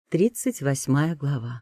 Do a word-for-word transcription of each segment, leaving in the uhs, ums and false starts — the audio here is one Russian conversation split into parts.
Тридцать восьмая глава.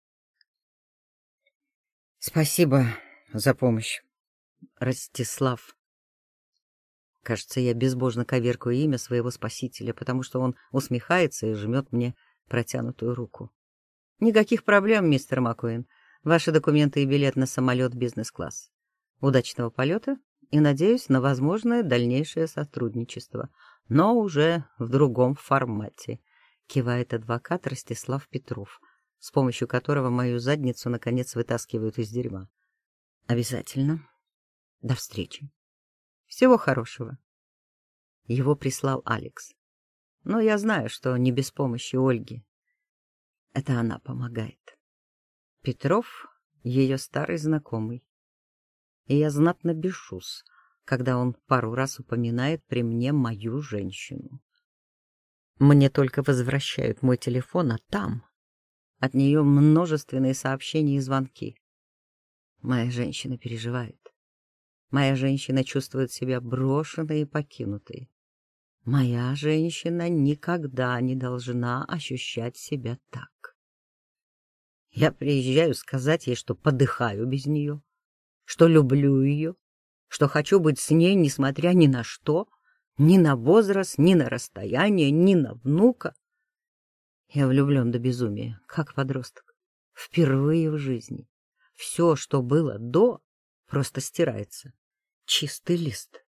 Спасибо за помощь, Ростислав. Кажется, я безбожно коверкаю имя своего спасителя, потому что он усмехается и жмет мне протянутую руку. Никаких проблем, мистер Маккуин. Ваши документы и билет на самолет бизнес-класс. Удачного полета и, надеюсь, на возможное дальнейшее сотрудничество, но уже в другом формате, кивает адвокат Ростислав Петров, с помощью которого мою задницу наконец вытаскивают из дерьма. Обязательно. До встречи. Всего хорошего. Его прислал Алекс. Но я знаю, что не без помощи Ольги. Это она помогает. Петров — ее старый знакомый. И я знатно бешусь, когда он пару раз упоминает при мне мою женщину. Мне только возвращают мой телефон, а там от нее множественные сообщения и звонки. Моя женщина переживает. Моя женщина чувствует себя брошенной и покинутой. Моя женщина никогда не должна ощущать себя так. Я приезжаю сказать ей, что подыхаю без нее, что люблю ее, что хочу быть с ней, несмотря ни на что, ни на возраст, ни на расстояние, ни на внука. Я влюблен до безумия, как подросток. Впервые в жизни. Все, что было до, просто стирается. Чистый лист.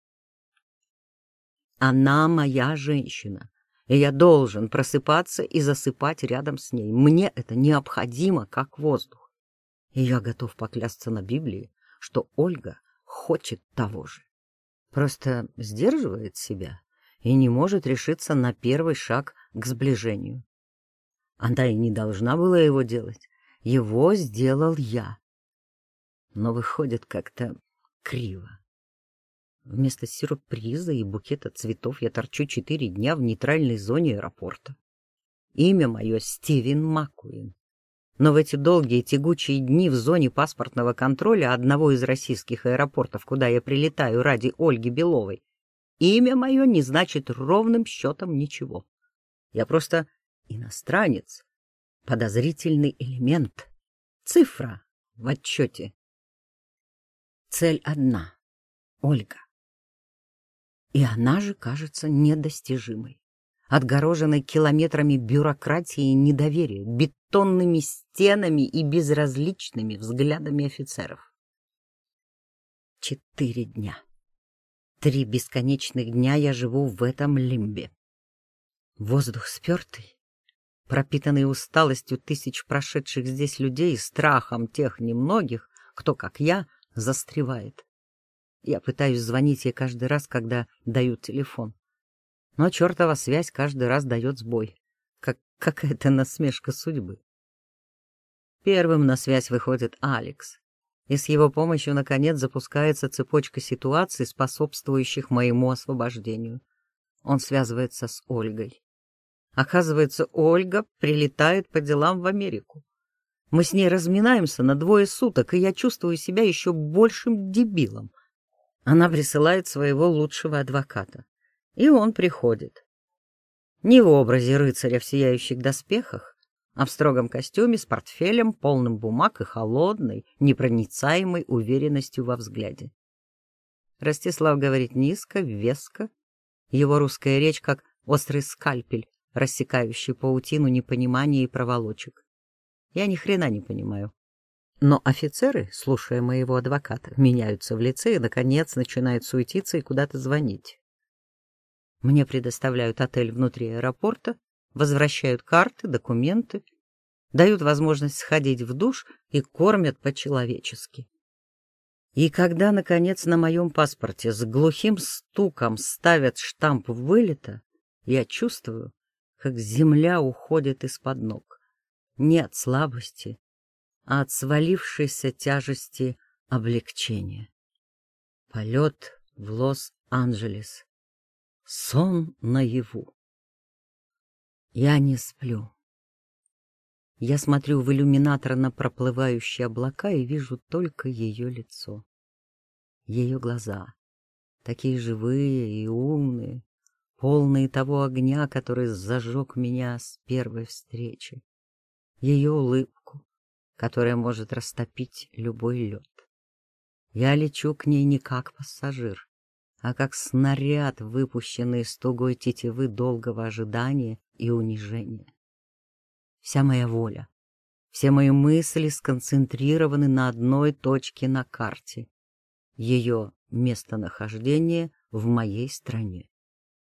Она моя женщина, и я должен просыпаться и засыпать рядом с ней. Мне это необходимо, как воздух. И я готов поклясться на Библии, что Ольга хочет того же. Просто сдерживает себя и не может решиться на первый шаг к сближению. Она и не должна была его делать. Его сделал я. Но выходит как-то криво. Вместо сюрприза и букета цветов я торчу четыре дня в нейтральной зоне аэропорта. Имя мое Стивен Маккуин. Но в эти долгие тягучие дни в зоне паспортного контроля одного из российских аэропортов, куда я прилетаю ради Ольги Беловой, имя мое не значит ровным счетом ничего. Я просто иностранец, подозрительный элемент, цифра в отчете. Цель одна — Ольга. И она же кажется недостижимой, отгороженной километрами бюрократии и недоверия, бетонными стенами и безразличными взглядами офицеров. Четыре дня. Три бесконечных дня я живу в этом лимбе. Воздух спертый, пропитанный усталостью тысяч прошедших здесь людей и страхом тех немногих, кто, как я, застревает. Я пытаюсь звонить ей каждый раз, когда дают телефон. Но чертова связь каждый раз дает сбой, как какая-то насмешка судьбы. Первым на связь выходит Алекс, и с его помощью, наконец, запускается цепочка ситуаций, способствующих моему освобождению. Он связывается с Ольгой. Оказывается, Ольга прилетает по делам в Америку. Мы с ней разминаемся на двое суток, и я чувствую себя еще большим дебилом. Она присылает своего лучшего адвоката, и он приходит. Не в образе рыцаря в сияющих доспехах, а в строгом костюме с портфелем, полным бумаг и холодной, непроницаемой уверенностью во взгляде. Ростислав говорит низко, веско. Его русская речь как острый скальпель, рассекающий паутину непонимания и проволочек. Я ни хрена не понимаю. Но офицеры, слушая моего адвоката, меняются в лице и, наконец, начинают суетиться и куда-то звонить. Мне предоставляют отель внутри аэропорта, возвращают карты, документы, дают возможность сходить в душ и кормят по-человечески. И когда, наконец, на моем паспорте с глухим стуком ставят штамп вылета, я чувствую, как земля уходит из-под ног. Не от слабости, а от свалившейся тяжести облегчения. Полет в Лос-Анджелес. Сон наяву. Я не сплю. Я смотрю в иллюминатор на проплывающие облака и вижу только ее лицо. Ее глаза, такие живые и умные, полные того огня, который зажег меня с первой встречи. ее улыбку, которая может растопить любой лед. Я лечу к ней не как пассажир, а как снаряд, выпущенный из тугой тетивы долгого ожидания и унижения. Вся моя воля, все мои мысли сконцентрированы на одной точке на карте — ее местонахождение в моей стране.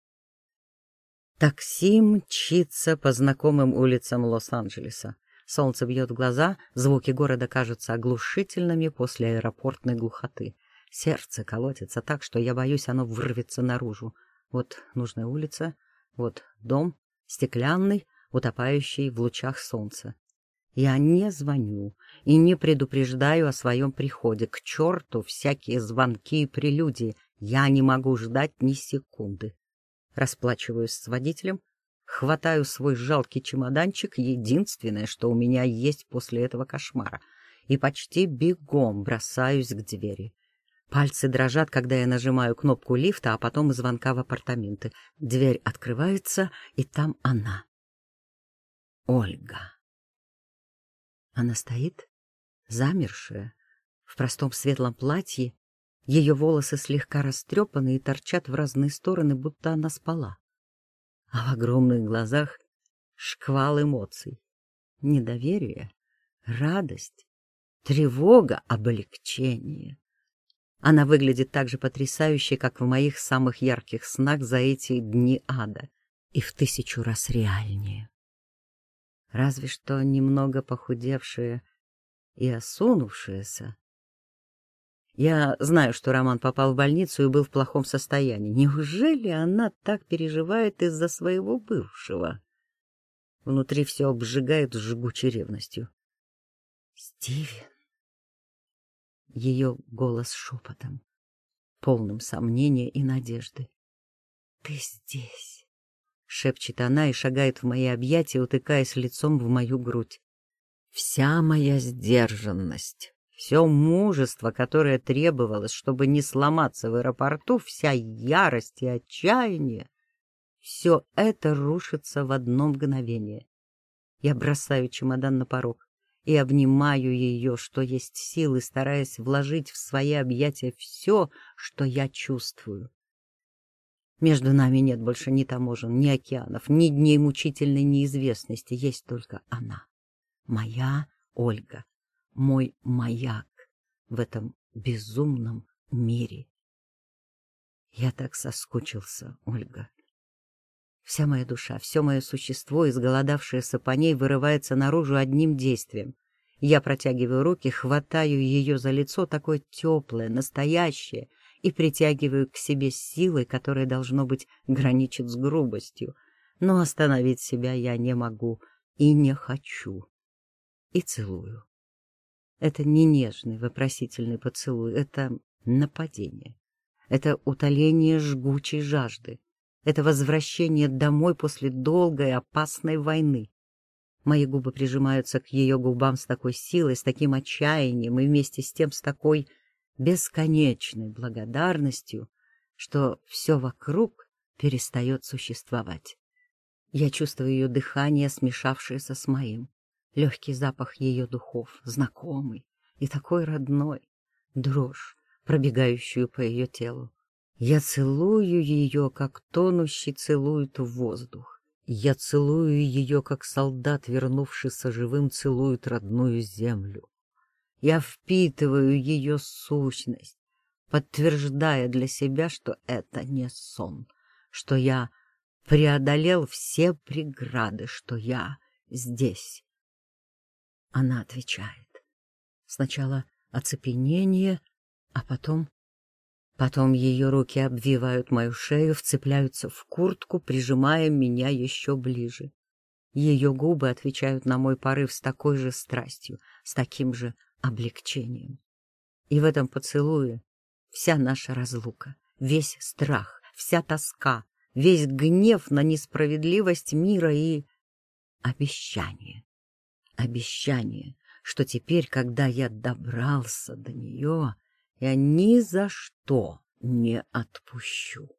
Такси мчится по знакомым улицам Лос-Анджелеса. Солнце бьет в глаза, звуки города кажутся оглушительными после аэропортной глухоты. Сердце колотится так, что я боюсь, оно вырвется наружу. Вот нужная улица, вот дом, стеклянный, утопающий в лучах солнца. Я не звоню и не предупреждаю о своем приходе. К черту всякие звонки и прелюдии. Я не могу ждать ни секунды. Расплачиваюсь с водителем, хватаю свой жалкий чемоданчик, единственное, что у меня есть после этого кошмара, и почти бегом бросаюсь к двери. Пальцы дрожат, когда я нажимаю кнопку лифта, а потом и звонка в апартаменты. Дверь открывается, и там она. Ольга. Она стоит, замершая, в простом светлом платье. Ее волосы слегка растрепаны и торчат в разные стороны, будто она спала. А в огромных глазах шквал эмоций. Недоверие, радость, тревога, облегчение. Она выглядит так же потрясающе, как в моих самых ярких снах за эти дни ада, и в тысячу раз реальнее. Разве что немного похудевшая и осунувшаяся. Я знаю, что Роман попал в больницу и был в плохом состоянии. Неужели она так переживает из-за своего бывшего? Внутри все обжигает жгучей ревностью. «Стивен!» Ее голос шепотом, полным сомнения и надежды. «Ты здесь!» — шепчет она и шагает в мои объятия, утыкаясь лицом в мою грудь. Вся моя сдержанность, все мужество, которое требовалось, чтобы не сломаться в аэропорту, вся ярость и отчаяние — все это рушится в одно мгновение. Я бросаю чемодан на порог и обнимаю ее, что есть силы, стараясь вложить в свои объятия все, что я чувствую. Между нами нет больше ни таможен, ни океанов, ни дней мучительной неизвестности, есть только она. Моя Ольга, мой маяк в этом безумном мире. Я так соскучился, Ольга. Вся моя душа, все мое существо, изголодавшееся по ней, вырывается наружу одним действием. Я протягиваю руки, хватаю ее за лицо, такое теплое, настоящее, и притягиваю к себе силой, которая, должно быть, граничит с грубостью. Но остановить себя я не могу и не хочу. И целую. Это не нежный, вопросительный поцелуй, это нападение. Это утоление жгучей жажды. Это возвращение домой после долгой опасной войны. Мои губы прижимаются к ее губам с такой силой, с таким отчаянием и вместе с тем с такой бесконечной благодарностью, что все вокруг перестает существовать. Я чувствую ее дыхание, смешавшееся с моим. Легкий запах ее духов, знакомый и такой родной, дрожь, пробегающую по ее телу. Я целую ее, как тонущий целует воздух. Я целую ее, как солдат, вернувшийся живым, целует родную землю. Я впитываю ее сущность, подтверждая для себя, что это не сон, что я преодолел все преграды, что я здесь. Она отвечает. Сначала оцепенение, а потом... Потом ее руки обвивают мою шею, вцепляются в куртку, прижимая меня еще ближе. Ее губы отвечают на мой порыв с такой же страстью, с таким же облегчением. И в этом поцелуе вся наша разлука, весь страх, вся тоска, весь гнев на несправедливость мира и обещание. Обещание, что теперь, когда я добрался до нее, я ни за что не отпущу.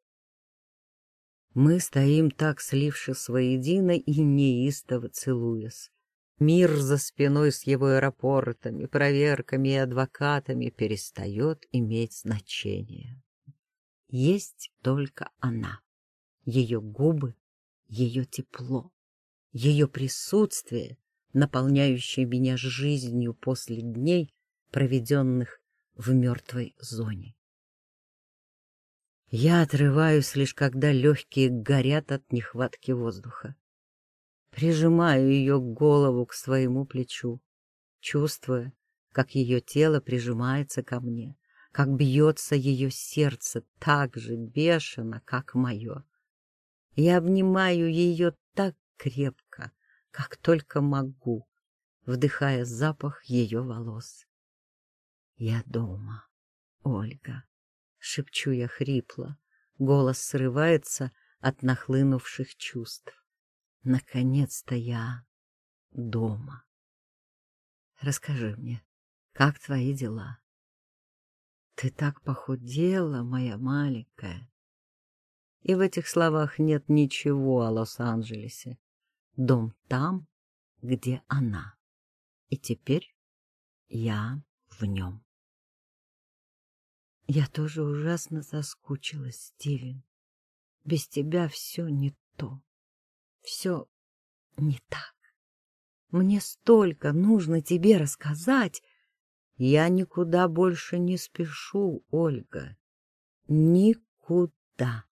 Мы стоим так, слившись воедино и неистово целуясь. Мир за спиной с его аэропортами, проверками и адвокатами перестает иметь значение. Есть только она, ее губы, ее тепло, ее присутствие, наполняющее меня жизнью после дней, проведенных в мертвой зоне. Я отрываюсь лишь когда легкие горят от нехватки воздуха. Прижимаю ее голову к своему плечу, чувствуя, как ее тело прижимается ко мне, как бьется ее сердце так же бешено, как мое. Я обнимаю ее так крепко, как только могу, вдыхая запах ее волос. «Я дома, Ольга», — шепчу я хрипло, голос срывается от нахлынувших чувств. «Наконец-то я дома. Расскажи мне, как твои дела? Ты так похудела, моя маленькая». И в этих словах нет ничего о Лос-Анджелесе. Дом там, где она. И теперь я в нем. Я тоже ужасно соскучилась, Стивен. Без тебя все не то. Все не так. Мне столько нужно тебе рассказать. Я никуда больше не спешу, Ольга. Никуда.